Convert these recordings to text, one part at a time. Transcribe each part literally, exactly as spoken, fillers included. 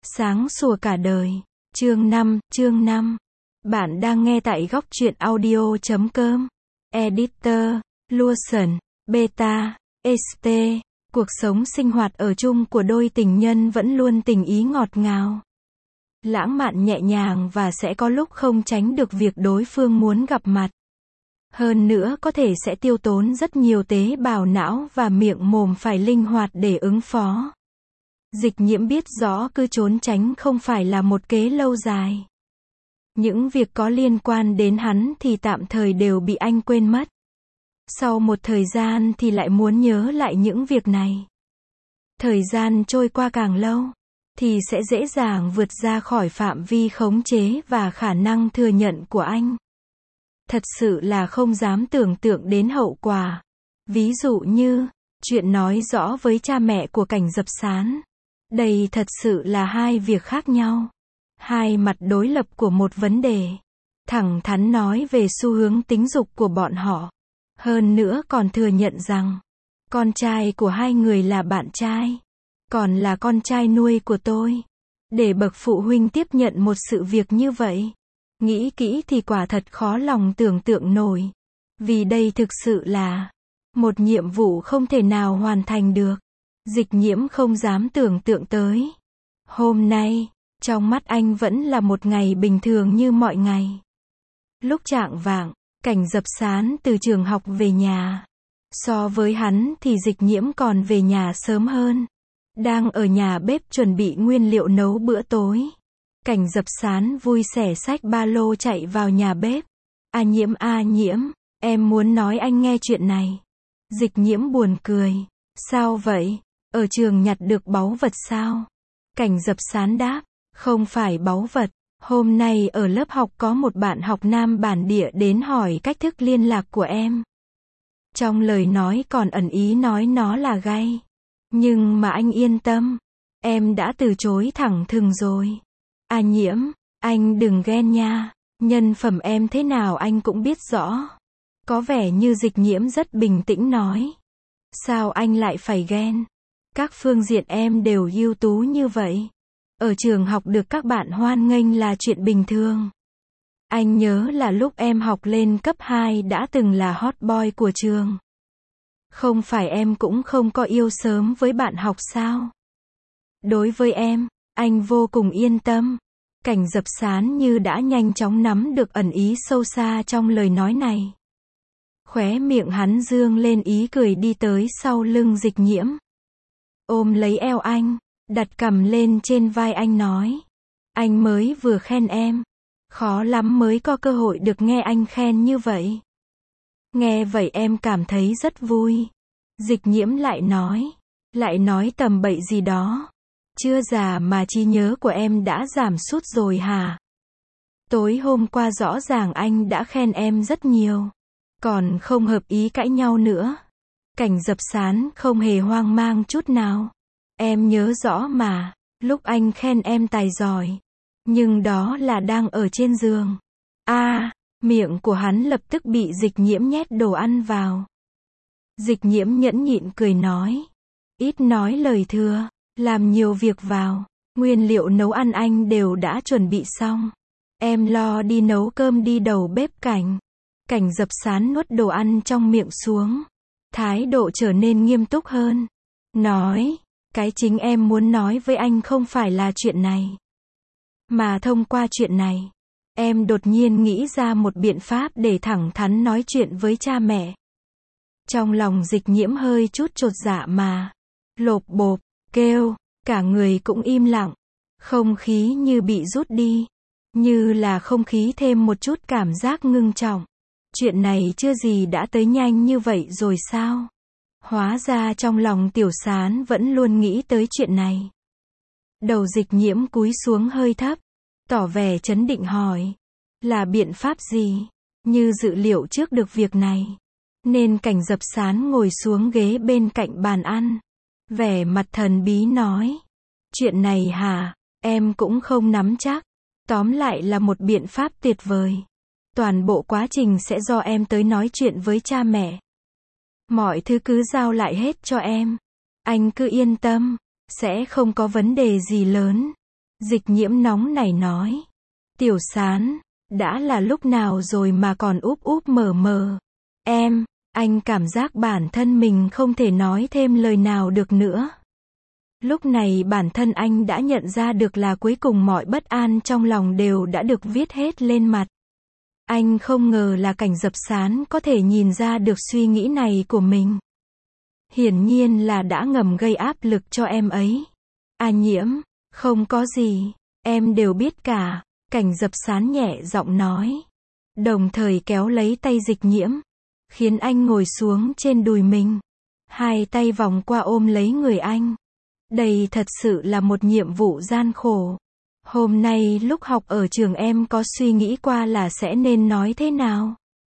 Sáng sủa cả đời. Chương năm, chương năm. Bạn đang nghe tại góc truyện audio chấm com. Editor, Luoson, Beta, ét tê. Cuộc sống sinh hoạt ở chung của đôi tình nhân vẫn luôn tình ý ngọt ngào, lãng mạn nhẹ nhàng và sẽ có lúc không tránh được việc đối phương muốn gặp mặt. Hơn nữa có thể sẽ tiêu tốn rất nhiều tế bào não và miệng mồm phải linh hoạt để ứng phó. Dịch Nhiễm biết rõ cứ trốn tránh không phải là một kế lâu dài. Những việc có liên quan đến hắn thì tạm thời đều bị anh quên mất. Sau một thời gian thì lại muốn nhớ lại những việc này. Thời gian trôi qua càng lâu, thì sẽ dễ dàng vượt ra khỏi phạm vi khống chế và khả năng thừa nhận của anh. Thật sự là không dám tưởng tượng đến hậu quả. Ví dụ như, chuyện nói rõ với cha mẹ của Cảnh Dập Sán. Đây thật sự là hai việc khác nhau. Hai mặt đối lập của một vấn đề. Thẳng thắn nói về xu hướng tính dục của bọn họ. Hơn nữa còn thừa nhận rằng, con trai của hai người là bạn trai, còn là con trai nuôi của tôi. Để bậc phụ huynh tiếp nhận một sự việc như vậy, nghĩ kỹ thì quả thật khó lòng tưởng tượng nổi. Vì đây thực sự là một nhiệm vụ không thể nào hoàn thành được. Dịch Nhiễm không dám tưởng tượng tới. Hôm nay, trong mắt anh vẫn là một ngày bình thường như mọi ngày. Lúc chạng vạng, Cảnh Dập Sán từ trường học về nhà. So với hắn thì Dịch Nhiễm còn về nhà sớm hơn. Đang ở nhà bếp chuẩn bị nguyên liệu nấu bữa tối. Cảnh Dập Sán vui sẻ xách ba lô chạy vào nhà bếp. A Nhiễm a Nhiễm, em muốn nói anh nghe chuyện này. Dịch Nhiễm buồn cười. Sao vậy? Ở trường nhặt được báu vật sao? Cảnh Dập Sán đáp. Không phải báu vật. Hôm nay ở lớp học có một bạn học nam bản địa đến hỏi cách thức liên lạc của em. Trong lời nói còn ẩn ý nói nó là gay. Nhưng mà anh yên tâm. Em đã từ chối thẳng thừng rồi. A Nhiễm, anh đừng ghen nha. Nhân phẩm em thế nào anh cũng biết rõ. Có vẻ như Dịch Nhiễm rất bình tĩnh nói. Sao anh lại phải ghen? Các phương diện em đều ưu tú như vậy. Ở trường học được các bạn hoan nghênh là chuyện bình thường. Anh nhớ là lúc em học lên cấp hai đã từng là hot boy của trường. Không phải em cũng không có yêu sớm với bạn học sao? Đối với em, anh vô cùng yên tâm. Cảnh Dập Sán như đã nhanh chóng nắm được ẩn ý sâu xa trong lời nói này. Khóe miệng hắn dương lên ý cười đi tới sau lưng Dịch Nhiễm. Ôm lấy eo anh, đặt cằm lên trên vai anh nói. Anh mới vừa khen em. Khó lắm mới có cơ hội được nghe anh khen như vậy. Nghe vậy em cảm thấy rất vui. Dịch Nhiễm lại nói. Lại nói tầm bậy gì đó. Chưa già mà trí nhớ của em đã giảm sút rồi hả? Tối hôm qua rõ ràng anh đã khen em rất nhiều. Còn không hợp ý cãi nhau nữa. Cảnh Dập Sán không hề hoang mang chút nào. Em nhớ rõ mà, lúc anh khen em tài giỏi. Nhưng đó là đang ở trên giường. A, à, miệng của hắn lập tức bị Dịch Nhiễm nhét đồ ăn vào. Dịch Nhiễm nhẫn nhịn cười nói. Ít nói lời thừa, làm nhiều việc vào. Nguyên liệu nấu ăn anh đều đã chuẩn bị xong. Em lo đi nấu cơm đi đầu bếp Cảnh. Cảnh Dập Sán nuốt đồ ăn trong miệng xuống. Thái độ trở nên nghiêm túc hơn. Nói, cái chính em muốn nói với anh không phải là chuyện này. Mà thông qua chuyện này, em đột nhiên nghĩ ra một biện pháp để thẳng thắn nói chuyện với cha mẹ. Trong lòng Dịch Nhiễm hơi chút chột dạ mà. Lộp bộp, kêu, cả người cũng im lặng. Không khí như bị rút đi. Như là không khí thêm một chút cảm giác ngưng trọng. Chuyện này chưa gì đã tới nhanh như vậy rồi sao? Hóa ra trong lòng Tiểu Sán vẫn luôn nghĩ tới chuyện này. Đầu Dịch Nhiễm cúi xuống hơi thấp, tỏ vẻ trấn định hỏi. Là biện pháp gì? Như dự liệu trước được việc này. Nên Cảnh Dập Sán ngồi xuống ghế bên cạnh bàn ăn. Vẻ mặt thần bí nói. Chuyện này hả? Em cũng không nắm chắc. Tóm lại là một biện pháp tuyệt vời. Toàn bộ quá trình sẽ do em tới nói chuyện với cha mẹ. Mọi thứ cứ giao lại hết cho em. Anh cứ yên tâm, sẽ không có vấn đề gì lớn. Dịch nhiễm nóng nảy nói. Tiểu Sán, đã là lúc nào rồi mà còn úp úp mở mở. Em, anh cảm giác bản thân mình không thể nói thêm lời nào được nữa. Lúc này bản thân anh đã nhận ra được là cuối cùng mọi bất an trong lòng đều đã được viết hết lên mặt. Anh không ngờ là Cảnh Dập Sán có thể nhìn ra được suy nghĩ này của mình. Hiển nhiên là đã ngầm gây áp lực cho em ấy. A Nhiễm, không có gì, em đều biết cả, Cảnh Dập Sán nhẹ giọng nói. Đồng thời kéo lấy tay Dịch Nhiễm, khiến anh ngồi xuống trên đùi mình. Hai tay vòng qua ôm lấy người anh. Đây thật sự là một nhiệm vụ gian khổ. Hôm nay lúc học ở trường em có suy nghĩ qua là sẽ nên nói thế nào?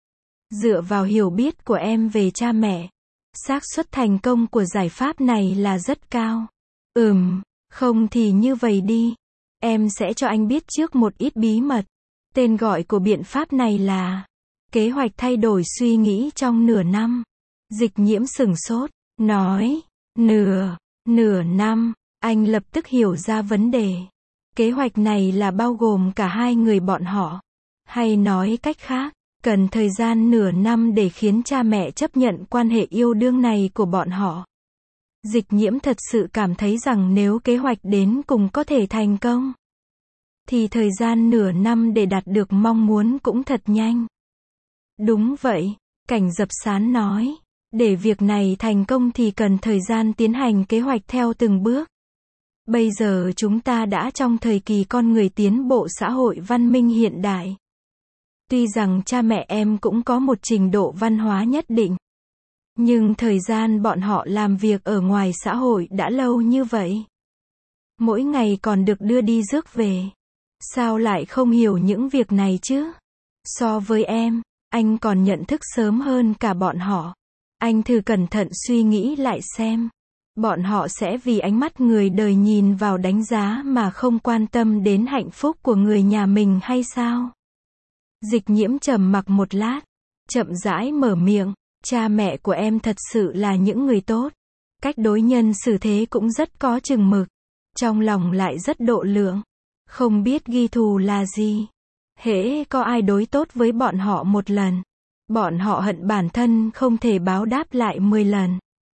Dựa vào hiểu biết của em về cha mẹ, xác suất thành công của giải pháp này là rất cao. Ừm, không thì như vậy đi. Em sẽ cho anh biết trước một ít bí mật. Tên gọi của biện pháp này là kế hoạch thay đổi suy nghĩ trong nửa năm. Dịch Nhiễm sửng sốt, nói, nửa, nửa năm, anh lập tức hiểu ra vấn đề. Kế hoạch này là bao gồm cả hai người bọn họ. Hay nói cách khác, cần thời gian nửa năm để khiến cha mẹ chấp nhận quan hệ yêu đương này của bọn họ. Dịch Nhiễm thật sự cảm thấy rằng nếu kế hoạch đến cùng có thể thành công, thì thời gian nửa năm để đạt được mong muốn cũng thật nhanh. Đúng vậy, Cảnh Dập Sán nói. Để việc này thành công thì cần thời gian tiến hành kế hoạch theo từng bước. Bây giờ chúng ta đã trong thời kỳ con người tiến bộ xã hội văn minh hiện đại. Tuy rằng cha mẹ em cũng có một trình độ văn hóa nhất định, nhưng thời gian bọn họ làm việc ở ngoài xã hội đã lâu như vậy. Mỗi ngày còn được đưa đi rước về. Sao lại không hiểu những việc này chứ? So với em, anh còn nhận thức sớm hơn cả bọn họ. Anh thử cẩn thận suy nghĩ lại xem. Bọn họ sẽ vì ánh mắt người đời nhìn vào đánh giá mà không quan tâm đến hạnh phúc của người nhà mình hay sao? Dịch Nhiễm trầm mặc một lát, chậm rãi mở miệng. Cha mẹ của em thật sự là những người tốt. Cách đối nhân xử thế cũng rất có chừng mực. Trong lòng lại rất độ lượng. Không biết ghi thù là gì. Hễ có ai đối tốt với bọn họ một lần, bọn họ hận bản thân không thể báo đáp lại mười lần.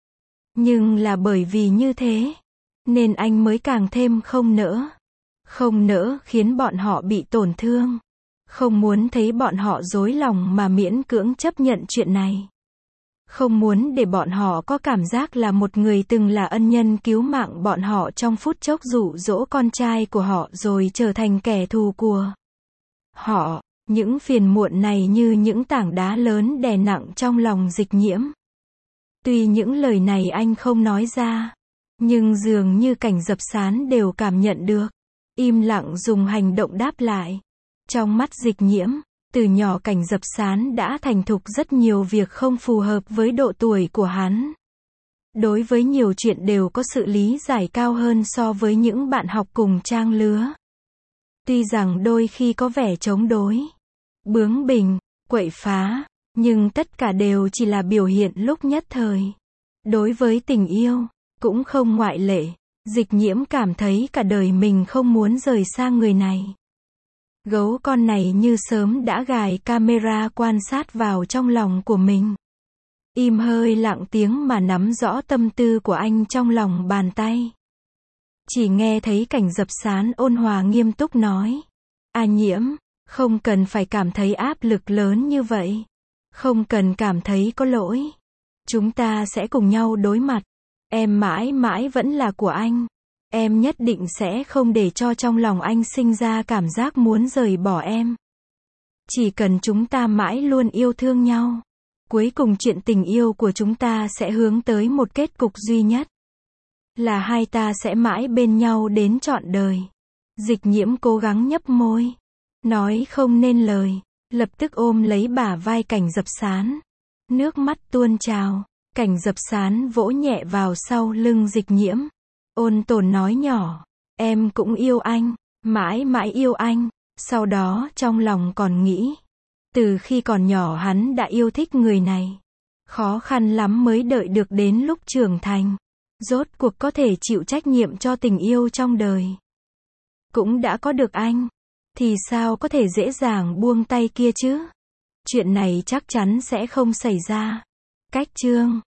Nhưng là bởi vì như thế, nên anh mới càng thêm không nỡ. Không nỡ khiến bọn họ bị tổn thương. Không muốn thấy bọn họ dối lòng mà miễn cưỡng chấp nhận chuyện này. Không muốn để bọn họ có cảm giác là một người từng là ân nhân cứu mạng bọn họ trong phút chốc dụ dỗ con trai của họ rồi trở thành kẻ thù của họ. Những phiền muộn này như những tảng đá lớn đè nặng trong lòng Dịch Nhiễm. Tuy những lời này anh không nói ra, nhưng dường như Cảnh Dập Sán đều cảm nhận được. Im lặng dùng hành động đáp lại. Trong mắt Dịch Nhiễm, từ nhỏ Cảnh Dập Sán đã thành thục rất nhiều việc không phù hợp với độ tuổi của hắn. Đối với nhiều chuyện đều có sự lý giải cao hơn so với những bạn học cùng trang lứa. Tuy rằng đôi khi có vẻ chống đối, bướng bỉnh, quậy phá, nhưng tất cả đều chỉ là biểu hiện lúc nhất thời. Đối với tình yêu, cũng không ngoại lệ. Dịch Nhiễm cảm thấy cả đời mình không muốn rời xa người này. Gấu con này như sớm đã gài camera quan sát vào trong lòng của mình. Im hơi lặng tiếng mà nắm rõ tâm tư của anh trong lòng bàn tay. Chỉ nghe thấy Cảnh Dập Sán ôn hòa nghiêm túc nói. A Nhiễm, không cần phải cảm thấy áp lực lớn như vậy. Không cần cảm thấy có lỗi. Chúng ta sẽ cùng nhau đối mặt. Em mãi mãi vẫn là của anh. Em nhất định sẽ không để cho trong lòng anh sinh ra cảm giác muốn rời bỏ em. Chỉ cần chúng ta mãi luôn yêu thương nhau. Cuối cùng chuyện tình yêu của chúng ta sẽ hướng tới một kết cục duy nhất. Là hai ta sẽ mãi bên nhau đến trọn đời. Dịch Nhiễm cố gắng nhấp môi. Nói không nên lời. Lập tức ôm lấy bả vai Cảnh Dập Sán. Nước mắt tuôn trào. Cảnh Dập Sán vỗ nhẹ vào sau lưng Dịch Nhiễm. Ôn tồn nói nhỏ. Em cũng yêu anh. Mãi mãi yêu anh. Sau đó trong lòng còn nghĩ. Từ khi còn nhỏ hắn đã yêu thích người này. Khó khăn lắm mới đợi được đến lúc trưởng thành. Rốt cuộc có thể chịu trách nhiệm cho tình yêu trong đời. cũng đã có được anh, thì sao có thể dễ dàng buông tay kia chứ? Chuyện này chắc chắn sẽ không xảy ra. Cách chương